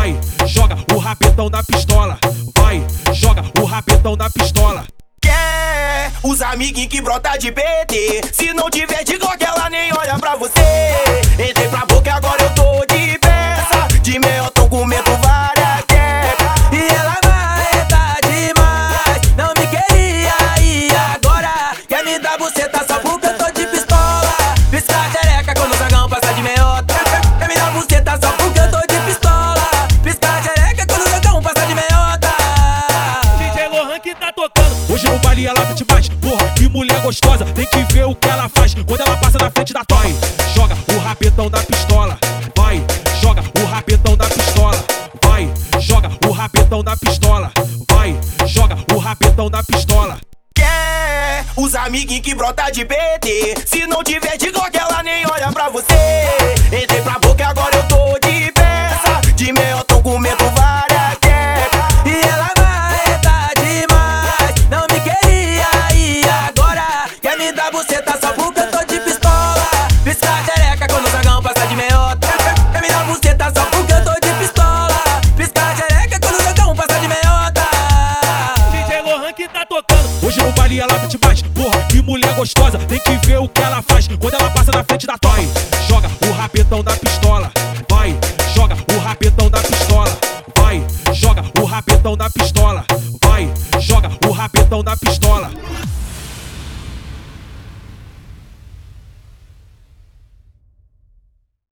vai, joga o rabetão na pistola, vai, joga o rabetão na pistola. Quer os amiguinhos que brota de PT? Se não tiver de Glock, ela nem olha pra você. Entrei pra boca, agora eu tô de peça. De mel, tô comendo várias quecas. E ela marreta demais, não me queria e agora quer me dar buceta só porque eu tô de pistola. Pisca a xereca quando o dragão passa de meiota. Quer me dar buceta só porque eu tô de pistola. Pisca a xereca quando o dragão passa de meiota. DJ Lohan que tá tocando. Hoje no baile ela mete mais, porra, que mulher gostosa. Tem que ver o que ela faz quando ela passa na frente da tua. Vai, joga o rabetão na pistola, vai, joga o rabetão na pistola, vai, joga o rabetão na pistola, vai, joga o rabetão na pistola. Quer os amiguinhos que brota de PT? Se não tiver de Glock, ela nem olha pra você. Entrei pra boca, agora eu tô de peça. De mel, tô comendo várias quecas. E ela marreta demais, não me queria e agora quer me dar buceta só porque eu tô de pistola. Pisca a xereca quando o dragão passa de meiota. Quer me dar buceta só porque eu tô de pistola. Pisca a xereca quando o dragão passa de meiota. DJ Lohan que tá tocando. Hoje no baile ela mete mais, porra, que mulher gostosa. Tem que ver o que ela faz quando ela passa na frente da tua. Vai, joga o rabetão na pistola, vai, joga o rabetão na pistola, vai, joga o rabetão na pistola, vai, joga o rabetão na pistola.